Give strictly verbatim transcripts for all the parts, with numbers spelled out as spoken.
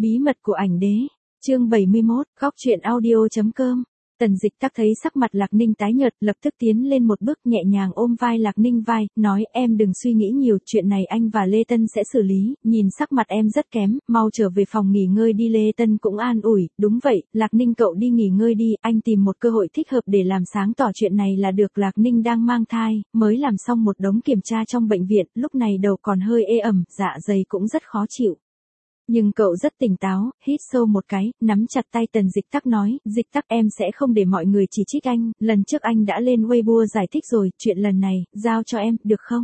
Bí mật của ảnh đế, chương bảy mươi mốt, góc truyện audio chấm com. Tần Dịch Tắc thấy sắc mặt Lạc Ninh tái nhợt, lập tức tiến lên một bước nhẹ nhàng ôm vai Lạc Ninh vai, nói em đừng suy nghĩ nhiều, chuyện này anh và Lê Tân sẽ xử lý, nhìn sắc mặt em rất kém, mau trở về phòng nghỉ ngơi đi. Lê Tân cũng an ủi, đúng vậy, Lạc Ninh cậu đi nghỉ ngơi đi, anh tìm một cơ hội thích hợp để làm sáng tỏ chuyện này là được. Lạc Ninh đang mang thai, mới làm xong một đống kiểm tra trong bệnh viện, lúc này đầu còn hơi ê ẩm, dạ dày cũng rất khó chịu. Nhưng cậu rất tỉnh táo, hít sâu một cái, nắm chặt tay Tần Dịch Tắc nói, Dịch Tắc em sẽ không để mọi người chỉ trích anh, lần trước anh đã lên Weibo giải thích rồi, chuyện lần này, giao cho em, được không?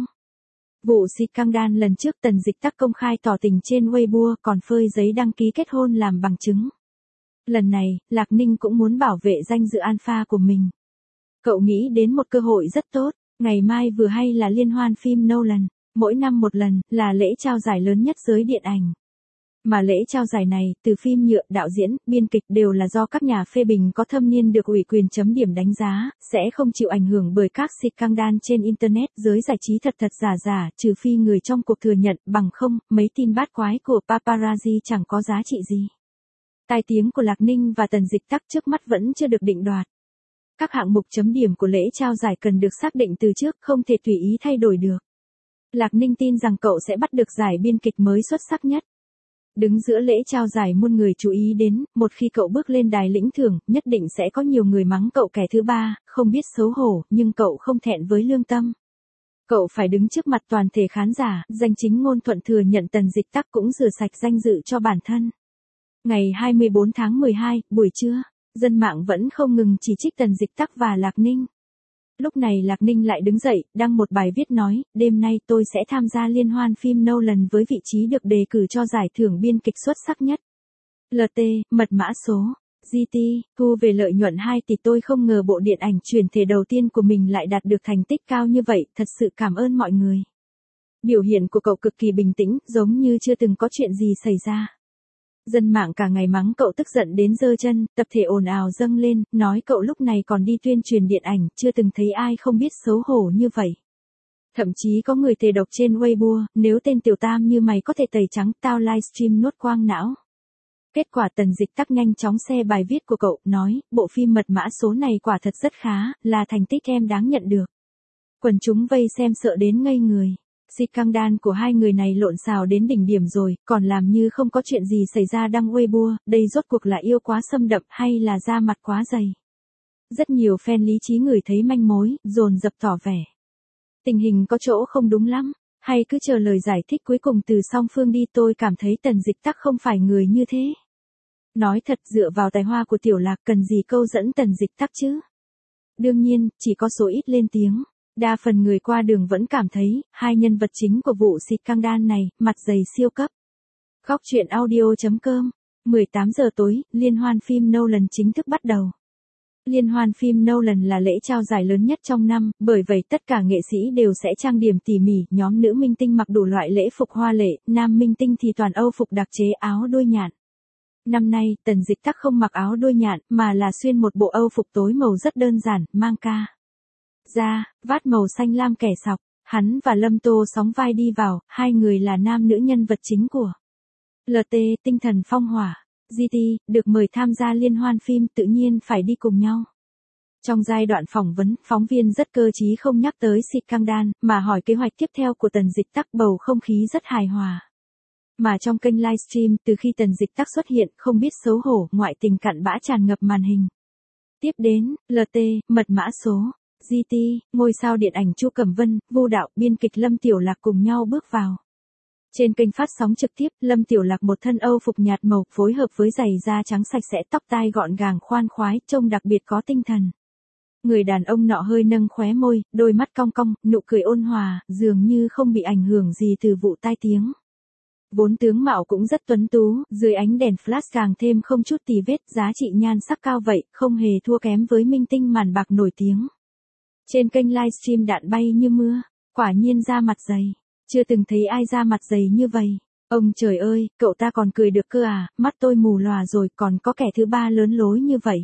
Vụ xịt căng đan lần trước Tần Dịch Tắc công khai tỏ tình trên Weibo còn phơi giấy đăng ký kết hôn làm bằng chứng. Lần này, Lạc Ninh cũng muốn bảo vệ danh dự alpha của mình. Cậu nghĩ đến một cơ hội rất tốt, ngày mai vừa hay là liên hoan phim Nolan, mỗi năm một lần, là lễ trao giải lớn nhất giới điện ảnh. Mà lễ trao giải này, từ phim nhựa, đạo diễn, biên kịch đều là do các nhà phê bình có thâm niên được ủy quyền chấm điểm đánh giá, sẽ không chịu ảnh hưởng bởi các xịt căng đan trên Internet. Giới giải trí thật thật giả giả, trừ phi người trong cuộc thừa nhận, bằng không, mấy tin bát quái của paparazzi chẳng có giá trị gì. Tai tiếng của Lạc Ninh và Tần Dịch Tắc trước mắt vẫn chưa được định đoạt. Các hạng mục chấm điểm của lễ trao giải cần được xác định từ trước, không thể tùy ý thay đổi được. Lạc Ninh tin rằng cậu sẽ bắt được giải biên kịch mới xuất sắc nhất. Đứng giữa lễ trao giải muôn người chú ý đến, một khi cậu bước lên đài lĩnh thưởng, nhất định sẽ có nhiều người mắng cậu kẻ thứ ba, không biết xấu hổ, nhưng cậu không thẹn với lương tâm. Cậu phải đứng trước mặt toàn thể khán giả, danh chính ngôn thuận thừa nhận Tần Dịch Tắc cũng rửa sạch danh dự cho bản thân. Ngày hai mươi bốn tháng mười hai, buổi trưa, dân mạng vẫn không ngừng chỉ trích Tần Dịch Tắc và Lạc Ninh. Lúc này Lạc Ninh lại đứng dậy, đăng một bài viết nói, đêm nay tôi sẽ tham gia liên hoan phim Nolan với vị trí được đề cử cho giải thưởng biên kịch xuất sắc nhất. lờ tê, mật mã số, giê tê, thu về lợi nhuận hai tỷ. Tôi không ngờ bộ điện ảnh chuyển thể đầu tiên của mình lại đạt được thành tích cao như vậy, thật sự cảm ơn mọi người. Biểu hiện của cậu cực kỳ bình tĩnh, giống như chưa từng có chuyện gì xảy ra. Dân mạng cả ngày mắng cậu tức giận đến giơ chân, tập thể ồn ào dâng lên, nói cậu lúc này còn đi tuyên truyền điện ảnh, chưa từng thấy ai không biết xấu hổ như vậy. Thậm chí có người thề độc trên Weibo, nếu tên tiểu tam như mày có thể tẩy trắng, tao livestream nuốt quang não. Kết quả Tần Dịch Tắc nhanh chóng share bài viết của cậu, nói, bộ phim mật mã số này quả thật rất khá, là thành tích em đáng nhận được. Quần chúng vây xem sợ đến ngây người. Xịt căng đan của hai người này lộn xào đến đỉnh điểm rồi, còn làm như không có chuyện gì xảy ra đăng Weibo, đây rốt cuộc là yêu quá xâm đậm hay là da mặt quá dày. Rất nhiều fan lý trí ngửi thấy manh mối, dồn dập tỏ vẻ. Tình hình có chỗ không đúng lắm, hay cứ chờ lời giải thích cuối cùng từ song phương đi. Tôi cảm thấy Tần Dịch Tắc không phải người như thế. Nói thật, dựa vào tài hoa của Tiểu Lạc cần gì câu dẫn Tần Dịch Tắc chứ? Đương nhiên, chỉ có số ít lên tiếng. Đa phần người qua đường vẫn cảm thấy, hai nhân vật chính của vụ xịt căng đan này, mặt dày siêu cấp. Góc truyện audio chấm com, mười tám giờ tối, liên hoan phim Nolan chính thức bắt đầu. Liên hoan phim Nolan là lễ trao giải lớn nhất trong năm, bởi vậy tất cả nghệ sĩ đều sẽ trang điểm tỉ mỉ, nhóm nữ minh tinh mặc đủ loại lễ phục hoa lệ, nam minh tinh thì toàn Âu phục đặc chế áo đuôi nhạn. Năm nay, Tần Dịch Tắc không mặc áo đuôi nhạn, mà là xuyên một bộ Âu phục tối màu rất đơn giản, mang ca. Da, vát màu xanh lam kẻ sọc, hắn và Lâm Tô sóng vai đi vào, hai người là nam nữ nhân vật chính của lờ tê, tinh thần phong hỏa. giê tê, được mời tham gia liên hoan phim tự nhiên phải đi cùng nhau. Trong giai đoạn phỏng vấn, phóng viên rất cơ trí không nhắc tới xịt căng đan, mà hỏi kế hoạch tiếp theo của Tần Dịch Tắc, bầu không khí rất hài hòa. Mà trong kênh livestream, từ khi Tần Dịch Tắc xuất hiện, không biết xấu hổ, ngoại tình cặn bã tràn ngập màn hình. Tiếp đến, lờ tê, mật mã số, giê tê, ngôi sao điện ảnh Chu Cẩm Vân, Vu Đạo, biên kịch Lâm Tiểu Lạc cùng nhau bước vào. Trên kênh phát sóng trực tiếp, Lâm Tiểu Lạc một thân Âu phục nhạt màu, phối hợp với giày da trắng sạch sẽ, tóc tai gọn gàng khoan khoái, trông đặc biệt có tinh thần. Người đàn ông nọ hơi nâng khóe môi, đôi mắt cong cong, nụ cười ôn hòa, dường như không bị ảnh hưởng gì từ vụ tai tiếng. Vốn tướng mạo cũng rất tuấn tú, dưới ánh đèn flash càng thêm không chút tì vết, giá trị nhan sắc cao vậy, không hề thua kém với minh tinh màn bạc nổi tiếng. Trên kênh livestream đạn bay như mưa, quả nhiên da mặt dày, chưa từng thấy ai da mặt dày như vậy. Ông trời ơi, cậu ta còn cười được cơ à, mắt tôi mù lòa rồi, còn có kẻ thứ ba lớn lối như vậy.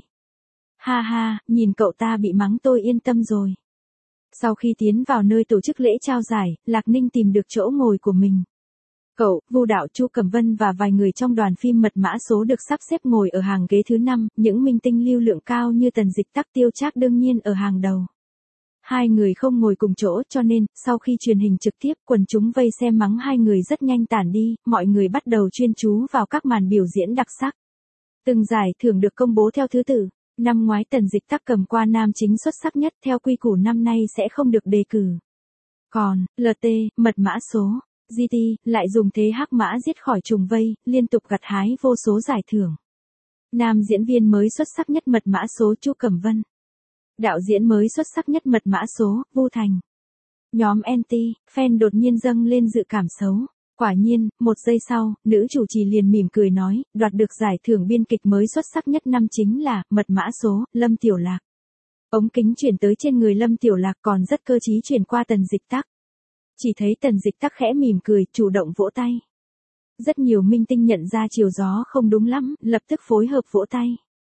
Ha ha, nhìn cậu ta bị mắng tôi yên tâm rồi. Sau khi tiến vào nơi tổ chức lễ trao giải, Lạc Ninh tìm được chỗ ngồi của mình. Cậu, Vu Đạo, Chu Cẩm Vân và vài người trong đoàn phim Mật Mã Số được sắp xếp ngồi ở hàng ghế thứ năm, những minh tinh lưu lượng cao như Tần Dịch Tắc, Tiêu Trác đương nhiên ở hàng đầu. Hai người không ngồi cùng chỗ cho nên, sau khi truyền hình trực tiếp, quần chúng vây xem mắng hai người rất nhanh tản đi, mọi người bắt đầu chuyên chú vào các màn biểu diễn đặc sắc. Từng giải thưởng được công bố theo thứ tự. Năm ngoái Tần Dịch Tắc cầm qua nam chính xuất sắc nhất, theo quy củ năm nay sẽ không được đề cử. Còn, lờ tê, Mật Mã Số, giê tê, lại dùng thế hắc mã giết khỏi trùng vây, liên tục gặt hái vô số giải thưởng. Nam diễn viên mới xuất sắc nhất Mật Mã Số Chu Cẩm Vân. Đạo diễn mới xuất sắc nhất Mật Mã Số, Vu Thành. Nhóm anti, fan đột nhiên dâng lên dự cảm xấu. Quả nhiên, một giây sau, nữ chủ trì liền mỉm cười nói, đoạt được giải thưởng biên kịch mới xuất sắc nhất năm chính là Mật Mã Số, Lâm Tiểu Lạc. Ống kính chuyển tới trên người Lâm Tiểu Lạc còn rất cơ trí chuyển qua Tần Dịch Tắc. Chỉ thấy Tần Dịch Tắc khẽ mỉm cười, chủ động vỗ tay. Rất nhiều minh tinh nhận ra chiều gió không đúng lắm, lập tức phối hợp vỗ tay.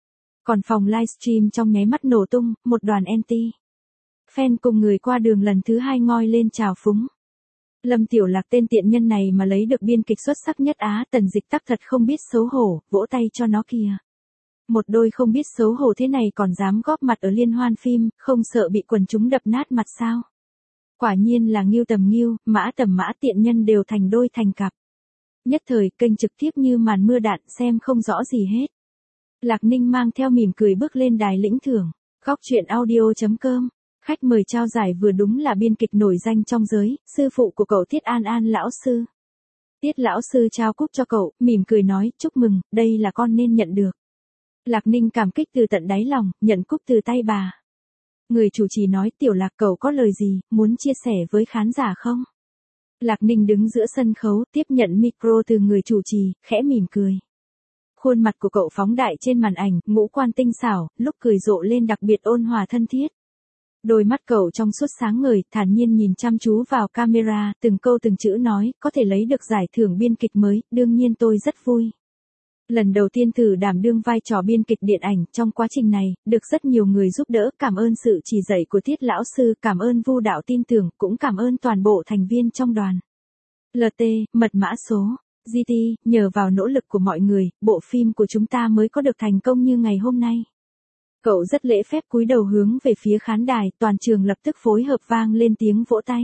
Còn phòng livestream trong nháy mắt nổ tung, một đoàn anti. Fan cùng người qua đường lần thứ hai ngoi lên chào phúng. Lâm Tiểu Lạc tên tiện nhân này mà lấy được biên kịch xuất sắc nhất Á, Tần Dịch Tắc thật không biết xấu hổ, vỗ tay cho nó kìa. Một đôi không biết xấu hổ thế này còn dám góp mặt ở liên hoan phim, không sợ bị quần chúng đập nát mặt sao? Quả nhiên là Ngưu tầm Ngưu, Mã tầm Mã, tiện nhân đều thành đôi thành cặp. Nhất thời kênh trực tiếp như màn mưa đạn, xem không rõ gì hết. Lạc Ninh mang theo mỉm cười bước lên đài lĩnh thưởng. Góc truyện audio chấm com. Khách mời trao giải vừa đúng là biên kịch nổi danh trong giới, sư phụ của cậu Tiết An An lão sư. Tiết lão sư trao cúp cho cậu, mỉm cười nói, chúc mừng, đây là con nên nhận được. Lạc Ninh cảm kích từ tận đáy lòng, nhận cúp từ tay bà. Người chủ trì nói, Tiểu Lạc cậu có lời gì, muốn chia sẻ với khán giả không? Lạc Ninh đứng giữa sân khấu, tiếp nhận micro từ người chủ trì, khẽ mỉm cười. Khuôn mặt của cậu phóng đại trên màn ảnh, ngũ quan tinh xảo, lúc cười rộ lên đặc biệt ôn hòa thân thiết. Đôi mắt cậu trong suốt sáng ngời, thản nhiên nhìn chăm chú vào camera, từng câu từng chữ nói, có thể lấy được giải thưởng biên kịch mới, đương nhiên tôi rất vui. Lần đầu tiên thử đảm đương vai trò biên kịch điện ảnh, trong quá trình này, được rất nhiều người giúp đỡ, cảm ơn sự chỉ dạy của Tiết lão sư, cảm ơn Vu Đạo tin tưởng, cũng cảm ơn toàn bộ thành viên trong đoàn. lờ tê, Mật Mã Số, giê tê, nhờ vào nỗ lực của mọi người, bộ phim của chúng ta mới có được thành công như ngày hôm nay. Cậu rất lễ phép cúi đầu hướng về phía khán đài, toàn trường lập tức phối hợp vang lên tiếng vỗ tay.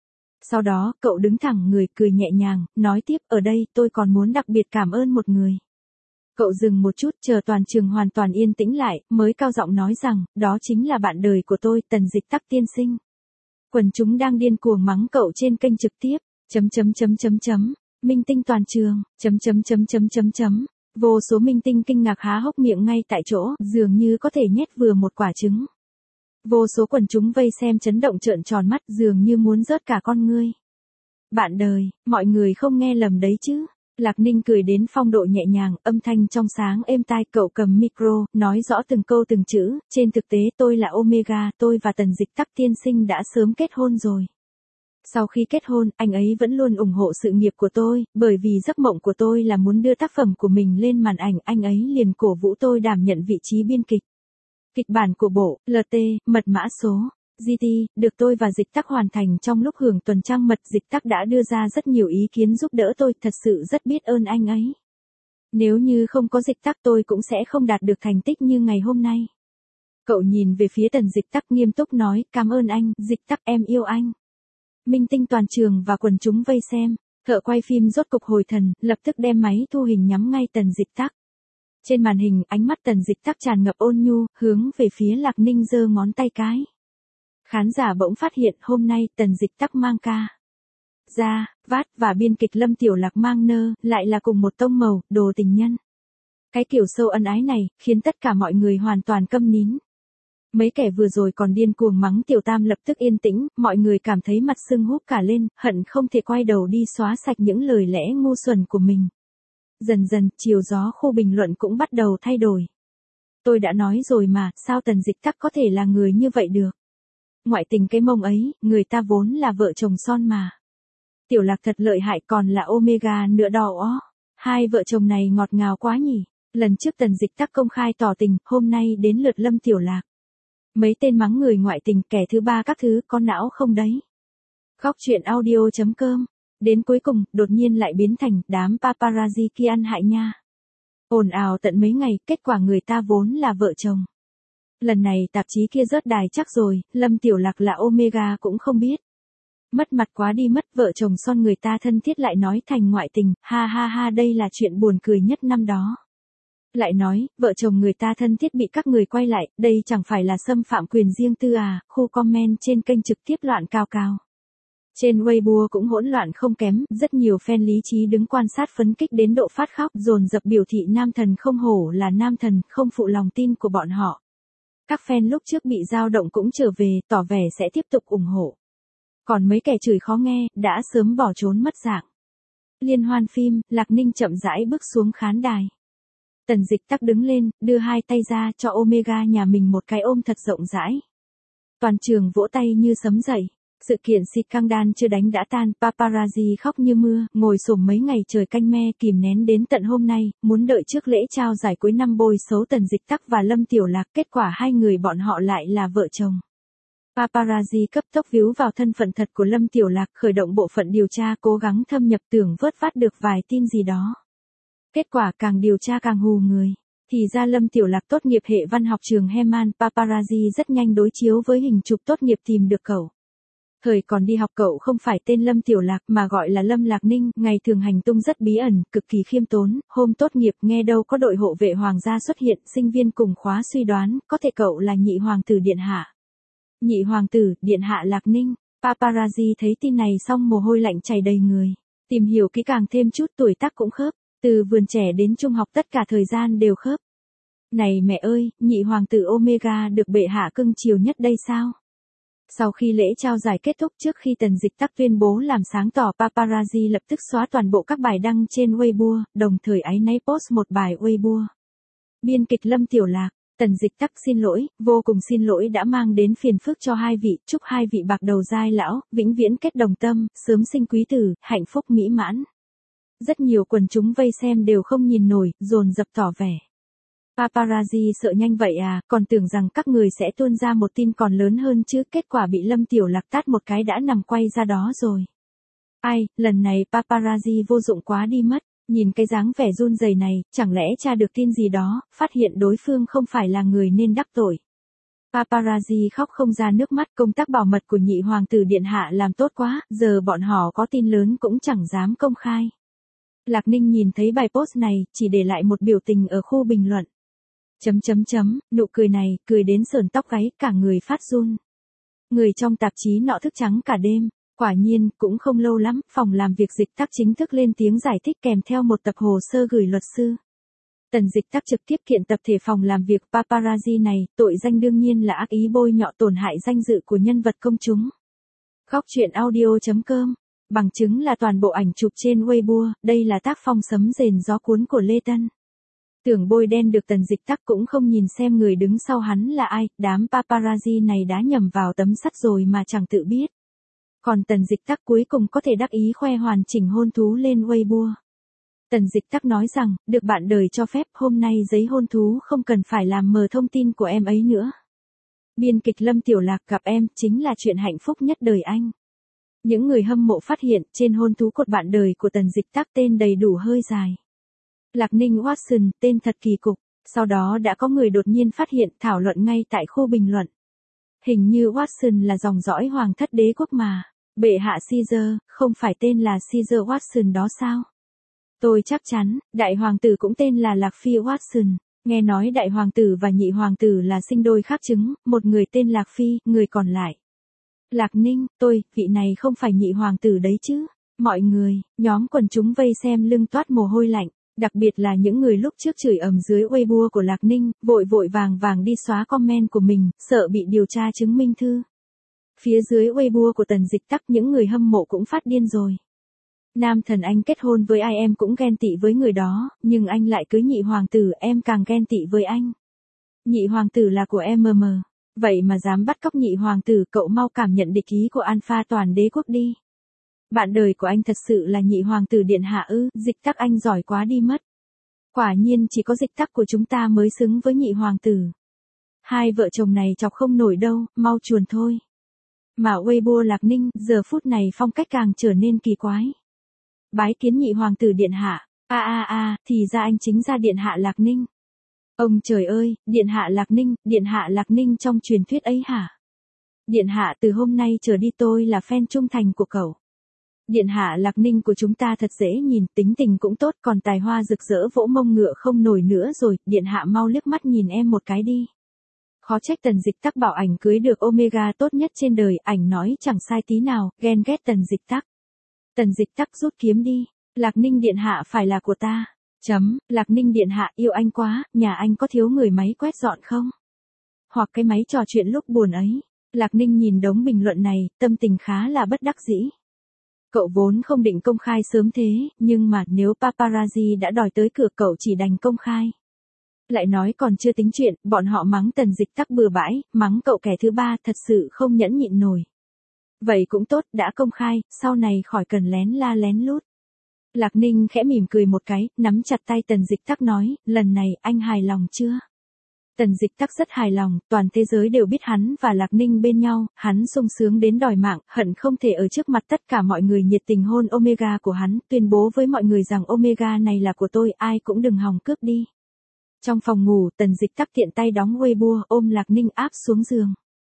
Sau đó, cậu đứng thẳng người, cười nhẹ nhàng, nói tiếp, ở đây, tôi còn muốn đặc biệt cảm ơn một người. Cậu dừng một chút, chờ toàn trường hoàn toàn yên tĩnh lại, mới cao giọng nói rằng, đó chính là bạn đời của tôi, Tần Dịch Tắc tiên sinh. Quần chúng đang điên cuồng mắng cậu trên kênh trực tiếp, chấm chấm chấm chấm chấm, minh tinh toàn trường, chấm chấm chấm chấm chấm chấm. Vô số minh tinh kinh ngạc há hốc miệng ngay tại chỗ, dường như có thể nhét vừa một quả trứng. Vô số quần chúng vây xem chấn động trợn tròn mắt, dường như muốn rớt cả con ngươi. Bạn đời, mọi người không nghe lầm đấy chứ. Lạc Ninh cười đến phong độ nhẹ nhàng, âm thanh trong sáng êm tai, cậu cầm micro, nói rõ từng câu từng chữ, trên thực tế tôi là Omega, tôi và Tần Dịch Tắc tiên sinh đã sớm kết hôn rồi. Sau khi kết hôn, anh ấy vẫn luôn ủng hộ sự nghiệp của tôi, bởi vì giấc mộng của tôi là muốn đưa tác phẩm của mình lên màn ảnh, anh ấy liền cổ vũ tôi đảm nhận vị trí biên kịch. Kịch bản của bộ, lờ tê, Mật Mã Số, giê tê, được tôi và Dịch Tắc hoàn thành trong lúc hưởng tuần trăng mật. Dịch Tắc đã đưa ra rất nhiều ý kiến giúp đỡ tôi, thật sự rất biết ơn anh ấy. Nếu như không có Dịch Tắc tôi cũng sẽ không đạt được thành tích như ngày hôm nay. Cậu nhìn về phía Tần Dịch Tắc nghiêm túc nói, cảm ơn anh, Dịch Tắc em yêu anh. Minh tinh toàn trường và quần chúng vây xem, thợ quay phim rốt cục hồi thần, lập tức đem máy thu hình nhắm ngay Tần Dịch Tắc. Trên màn hình, ánh mắt Tần Dịch Tắc tràn ngập ôn nhu, hướng về phía Lạc Ninh giơ ngón tay cái. Khán giả bỗng phát hiện hôm nay Tần Dịch Tắc mang ca. Ra, vát và biên kịch Lâm Tiểu Lạc mang nơ, lại là cùng một tông màu, đồ tình nhân. Cái kiểu sâu ân ái này, khiến tất cả mọi người hoàn toàn câm nín. Mấy kẻ vừa rồi còn điên cuồng mắng Tiểu Tam lập tức yên tĩnh, mọi người cảm thấy mặt sưng húp cả lên, hận không thể quay đầu đi xóa sạch những lời lẽ ngu xuẩn của mình. Dần dần, chiều gió khu bình luận cũng bắt đầu thay đổi. Tôi đã nói rồi mà, sao Tần Dịch Tắc có thể là người như vậy được? Ngoại tình cái mông ấy, người ta vốn là vợ chồng son mà. Tiểu Lạc thật lợi hại, còn là Omega nữa đó ó. Hai vợ chồng này ngọt ngào quá nhỉ. Lần trước Tần Dịch Tắc công khai tỏ tình, hôm nay đến lượt Lâm Tiểu Lạc. Mấy tên mắng người ngoại tình, kẻ thứ ba các thứ, có não không đấy? Góc truyện audio chấm com Đến cuối cùng, đột nhiên lại biến thành đám paparazzi kia ăn hại nha. Ồn ào tận mấy ngày, kết quả người ta vốn là vợ chồng. Lần này tạp chí kia rớt đài chắc rồi, Lâm Tiểu Lạc là Omega cũng không biết. Mất mặt quá đi mất, vợ chồng son người ta thân thiết lại nói thành ngoại tình, ha ha ha, đây là chuyện buồn cười nhất năm đó. Lại nói, vợ chồng người ta thân thiết bị các người quay lại, đây chẳng phải là xâm phạm quyền riêng tư à, khu comment trên kênh trực tiếp loạn cao cao. Trên Weibo cũng hỗn loạn không kém, rất nhiều fan lý trí đứng quan sát phấn kích đến độ phát khóc, dồn dập biểu thị nam thần không hổ là nam thần, không phụ lòng tin của bọn họ. Các fan lúc trước bị dao động cũng trở về, tỏ vẻ sẽ tiếp tục ủng hộ. Còn mấy kẻ chửi khó nghe, đã sớm bỏ trốn mất dạng. Liên hoan phim, Lạc Ninh chậm rãi bước xuống khán đài. Tần Dịch Tắc đứng lên, đưa hai tay ra cho Omega nhà mình một cái ôm thật rộng rãi. Toàn trường vỗ tay như sấm dậy. Sự kiện scandal chưa đánh đã tan, paparazzi khóc như mưa, ngồi xổm mấy ngày trời canh me kìm nén đến tận hôm nay, muốn đợi trước lễ trao giải cuối năm bôi xấu Tần Dịch Tắc và Lâm Tiểu Lạc, kết quả hai người bọn họ lại là vợ chồng. Paparazzi cấp tốc víu vào thân phận thật của Lâm Tiểu Lạc, khởi động bộ phận điều tra cố gắng thâm nhập tưởng vớt vát được vài tin gì đó. Kết quả càng điều tra càng hù người. Thì ra Lâm Tiểu Lạc tốt nghiệp hệ văn học trường Heman, paparazzi rất nhanh đối chiếu với hình chụp tốt nghiệp tìm được cậu. Thời còn đi học cậu không phải tên Lâm Tiểu Lạc mà gọi là Lâm Lạc Ninh, ngày thường hành tung rất bí ẩn, cực kỳ khiêm tốn, hôm tốt nghiệp nghe đâu có đội hộ vệ hoàng gia xuất hiện, sinh viên cùng khóa suy đoán, có thể cậu là nhị hoàng tử điện hạ. Nhị hoàng tử, điện hạ Lạc Ninh, paparazzi thấy tin này xong mồ hôi lạnh chảy đầy người, tìm hiểu kỹ càng thêm chút tuổi tác cũng khớp, từ vườn trẻ đến trung học tất cả thời gian đều khớp. Này mẹ ơi, nhị hoàng tử Omega được bệ hạ cưng chiều nhất đây sao? Sau khi lễ trao giải kết thúc trước khi Tần Dịch Tắc tuyên bố làm sáng tỏ, paparazzi lập tức xóa toàn bộ các bài đăng trên Weibo, đồng thời áy náy post một bài Weibo. Biên kịch Lâm Tiểu Lạc, Tần Dịch Tắc xin lỗi, vô cùng xin lỗi đã mang đến phiền phức cho hai vị, chúc hai vị bạc đầu giai lão, vĩnh viễn kết đồng tâm, sớm sinh quý tử, hạnh phúc mỹ mãn. Rất nhiều quần chúng vây xem đều không nhìn nổi, dồn dập tỏ vẻ. Paparazzi sợ nhanh vậy à, còn tưởng rằng các người sẽ tuôn ra một tin còn lớn hơn chứ, kết quả bị Lâm Tiểu Lạc tát một cái đã nằm quay ra đó rồi. Ai, lần này paparazzi vô dụng quá đi mất, nhìn cái dáng vẻ run rẩy này, chẳng lẽ tra được tin gì đó, phát hiện đối phương không phải là người nên đắc tội. Paparazzi khóc không ra nước mắt, công tác bảo mật của nhị hoàng tử điện hạ làm tốt quá, giờ bọn họ có tin lớn cũng chẳng dám công khai. Lạc Ninh nhìn thấy bài post này, chỉ để lại một biểu tình ở khu bình luận. Chấm chấm chấm, nụ cười này, cười đến sởn tóc gáy, cả người phát run. Người trong tạp chí nọ thức trắng cả đêm, quả nhiên, cũng không lâu lắm, phòng làm việc Dịch Tắc chính thức lên tiếng giải thích kèm theo một tập hồ sơ gửi luật sư. Tần Dịch Tắc trực tiếp kiện tập thể phòng làm việc paparazzi này, tội danh đương nhiên là ác ý bôi nhọ tổn hại danh dự của nhân vật công chúng. Góc truyện audio chấm com, bằng chứng là toàn bộ ảnh chụp trên Weibo, đây là tác phong sấm rền gió cuốn của Lê Tân. Tưởng bôi đen được Tần Dịch Tắc cũng không nhìn xem người đứng sau hắn là ai, đám paparazzi này đã nhầm vào tấm sắt rồi mà chẳng tự biết. Còn Tần Dịch Tắc cuối cùng có thể đắc ý khoe hoàn chỉnh hôn thú lên Weibo. Tần Dịch Tắc nói rằng, được bạn đời cho phép, hôm nay giấy hôn thú không cần phải làm mờ thông tin của em ấy nữa. Biên kịch Lâm Tiểu Lạc gặp em, chính là chuyện hạnh phúc nhất đời anh. Những người hâm mộ phát hiện, trên hôn thú cột bạn đời của Tần Dịch Tắc tên đầy đủ hơi dài. Lạc Ninh Watson, tên thật kỳ cục, sau đó đã có người đột nhiên phát hiện thảo luận ngay tại khu bình luận. Hình như Watson là dòng dõi hoàng thất đế quốc mà, bệ hạ Caesar, không phải tên là Caesar Watson đó sao? Tôi chắc chắn, đại hoàng tử cũng tên là Lạc Phi Watson, nghe nói đại hoàng tử và nhị hoàng tử là sinh đôi khác trứng, một người tên Lạc Phi, người còn lại. Lạc Ninh, tôi, vị này không phải nhị hoàng tử đấy chứ? Mọi người, nhóm quần chúng vây xem lưng toát mồ hôi lạnh. Đặc biệt là những người lúc trước chửi ầm dưới Weibo của Lạc Ninh, vội vội vàng vàng đi xóa comment của mình, sợ bị điều tra chứng minh thư. Phía dưới Weibo của Tần Dịch Tắc những người hâm mộ cũng phát điên rồi. Nam thần anh kết hôn với ai em cũng ghen tị với người đó, nhưng anh lại cưới nhị hoàng tử, em càng ghen tị với anh. Nhị hoàng tử là của em mờ mờ, vậy mà dám bắt cóc nhị hoàng tử, cậu mau cảm nhận địch ý của Alpha toàn đế quốc đi. Bạn đời của anh thật sự là nhị hoàng tử điện hạ ư, Dịch Tắc anh giỏi quá đi mất. Quả nhiên chỉ có Dịch Tắc của chúng ta mới xứng với nhị hoàng tử. Hai vợ chồng này chọc không nổi đâu, mau chuồn thôi. Mà Weibo Lạc Ninh, giờ phút này phong cách càng trở nên kỳ quái. bái kiến nhị hoàng tử điện hạ. A a a, thì ra anh chính ra điện hạ Lạc Ninh. Ông trời ơi, điện hạ Lạc Ninh, điện hạ Lạc Ninh trong truyền thuyết ấy hả? Điện hạ từ hôm nay trở đi tôi là fan trung thành của cậu. Điện hạ Lạc Ninh của chúng ta thật dễ nhìn, tính tình cũng tốt, còn tài hoa rực rỡ vỗ mông ngựa không nổi nữa rồi, điện hạ mau liếc mắt nhìn em một cái đi. Khó trách Tần Dịch Tắc bảo ảnh cưới được Omega tốt nhất trên đời, ảnh nói chẳng sai tí nào, ghen ghét Tần Dịch Tắc. Tần Dịch Tắc rút kiếm đi, Lạc Ninh điện hạ phải là của ta. Chấm, Lạc Ninh điện hạ yêu anh quá, nhà anh có thiếu người máy quét dọn không? Hoặc cái máy trò chuyện lúc buồn ấy. Lạc Ninh nhìn đống bình luận này, tâm tình khá là bất đắc dĩ. Cậu vốn không định công khai sớm thế, nhưng mà nếu paparazzi đã đòi tới cửa cậu chỉ đành công khai. Lại nói còn chưa tính chuyện, bọn họ mắng Tần Dịch Tắc bừa bãi, mắng cậu kẻ thứ ba thật sự không nhẫn nhịn nổi. Vậy cũng tốt, đã công khai, sau này khỏi cần lén la lén lút. Lạc Ninh khẽ mỉm cười một cái, nắm chặt tay Tần Dịch Tắc nói, lần này anh hài lòng chưa? Tần Dịch Tắc rất hài lòng, toàn thế giới đều biết hắn và Lạc Ninh bên nhau, hắn sung sướng đến đòi mạng, hận không thể ở trước mặt tất cả mọi người nhiệt tình hôn Omega của hắn, tuyên bố với mọi người rằng Omega này là của tôi, ai cũng đừng hòng cướp đi. Trong phòng ngủ, Tần Dịch Tắc tiện tay đóng Weibo, ôm Lạc Ninh áp xuống giường.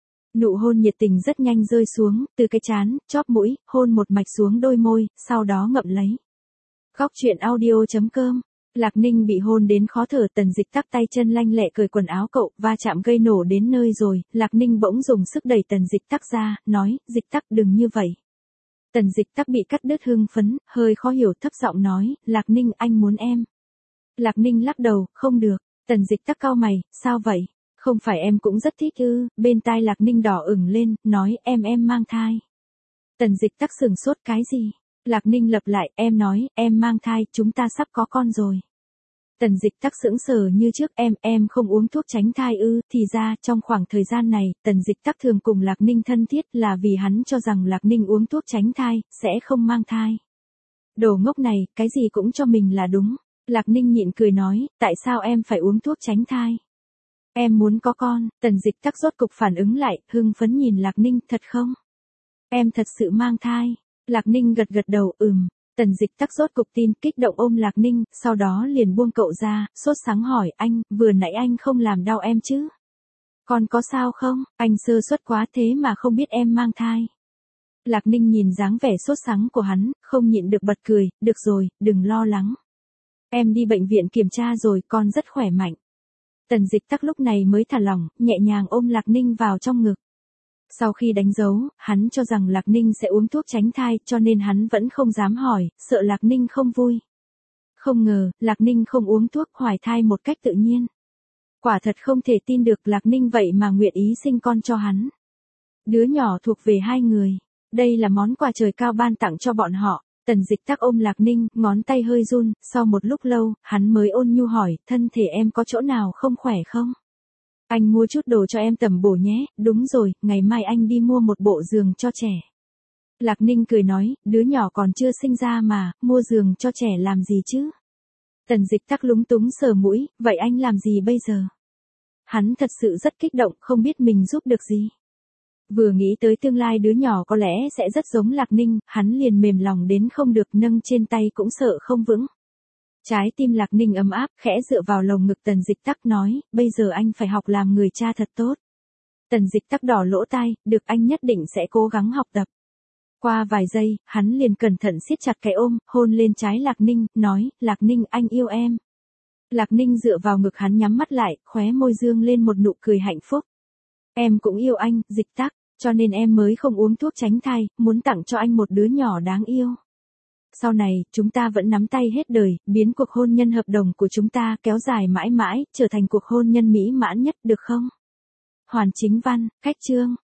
Nụ hôn nhiệt tình rất nhanh rơi xuống, từ cái trán, chóp mũi, hôn một mạch xuống đôi môi, sau đó ngậm lấy. Góc truyện audio chấm com. Lạc Ninh bị hôn đến khó thở, Tần Dịch Tắc tay chân lanh lẹ cởi quần áo cậu, va chạm gây nổ đến nơi rồi, Lạc Ninh bỗng dùng sức đẩy Tần Dịch Tắc ra, nói, Dịch Tắc đừng như vậy. Tần Dịch Tắc bị cắt đứt hưng phấn, hơi khó hiểu thấp giọng nói, Lạc Ninh anh muốn em. Lạc Ninh lắc đầu, không được, Tần Dịch Tắc cau mày, sao vậy? Không phải em cũng rất thích ư? Bên tai Lạc Ninh đỏ ửng lên, nói em em mang thai. Tần Dịch Tắc sừng sốt cái gì? Lạc Ninh lặp lại, em nói, em mang thai, chúng ta sắp có con rồi. Tần Dịch Tắc sững sờ như trước, em, em không uống thuốc tránh thai ư? Thì ra, trong khoảng thời gian này, Tần Dịch Tắc thường cùng Lạc Ninh thân thiết là vì hắn cho rằng Lạc Ninh uống thuốc tránh thai, sẽ không mang thai. Đồ ngốc này, cái gì cũng cho mình là đúng. Lạc Ninh nhịn cười nói, tại sao em phải uống thuốc tránh thai? Em muốn có con. Tần Dịch Tắc rốt cục phản ứng lại, hưng phấn nhìn Lạc Ninh, thật không? Em thật sự mang thai. Lạc Ninh gật gật đầu, ừm. Tần Dịch Tắc rốt cục tin, kích động ôm Lạc Ninh, sau đó liền buông cậu ra, sốt sắng hỏi, anh, vừa nãy anh không làm đau em chứ? Còn có sao không? Anh sơ suất quá thế mà không biết em mang thai. Lạc Ninh nhìn dáng vẻ sốt sắng của hắn, không nhịn được bật cười, được rồi, đừng lo lắng. Em đi bệnh viện kiểm tra rồi, con rất khỏe mạnh. Tần Dịch Tắc lúc này mới thả lỏng, nhẹ nhàng ôm Lạc Ninh vào trong ngực. Sau khi đánh dấu, hắn cho rằng Lạc Ninh sẽ uống thuốc tránh thai, cho nên hắn vẫn không dám hỏi, sợ Lạc Ninh không vui. Không ngờ, Lạc Ninh không uống thuốc, hoài thai một cách tự nhiên. Quả thật không thể tin được Lạc Ninh vậy mà nguyện ý sinh con cho hắn. Đứa nhỏ thuộc về hai người. Đây là món quà trời cao ban tặng cho bọn họ. Tần Dịch Tắc ôm Lạc Ninh, ngón tay hơi run, sau một lúc lâu, hắn mới ôn nhu hỏi, thân thể em có chỗ nào không khỏe không? Anh mua chút đồ cho em tẩm bổ nhé, đúng rồi, ngày mai anh đi mua một bộ giường cho trẻ. Lạc Ninh cười nói, đứa nhỏ còn chưa sinh ra mà, mua giường cho trẻ làm gì chứ? Tần Dịch Tắc lúng túng sờ mũi, vậy anh làm gì bây giờ? Hắn thật sự rất kích động, không biết mình giúp được gì. Vừa nghĩ tới tương lai đứa nhỏ có lẽ sẽ rất giống Lạc Ninh, hắn liền mềm lòng đến không được, nâng trên tay cũng sợ không vững. Trái tim Lạc Ninh ấm áp, khẽ dựa vào lồng ngực Tần Dịch Tắc nói, bây giờ anh phải học làm người cha thật tốt. Tần Dịch Tắc đỏ lỗ tai, được, anh nhất định sẽ cố gắng học tập. Qua vài giây, hắn liền cẩn thận siết chặt cái ôm, hôn lên trái Lạc Ninh, nói, Lạc Ninh anh yêu em. Lạc Ninh dựa vào ngực hắn nhắm mắt lại, khóe môi dương lên một nụ cười hạnh phúc. Em cũng yêu anh, Dịch Tắc, cho nên em mới không uống thuốc tránh thai, muốn tặng cho anh một đứa nhỏ đáng yêu. Sau này, chúng ta vẫn nắm tay hết đời, biến cuộc hôn nhân hợp đồng của chúng ta kéo dài mãi mãi, trở thành cuộc hôn nhân mỹ mãn nhất, được không? Hoàn Chính Văn, cách chương.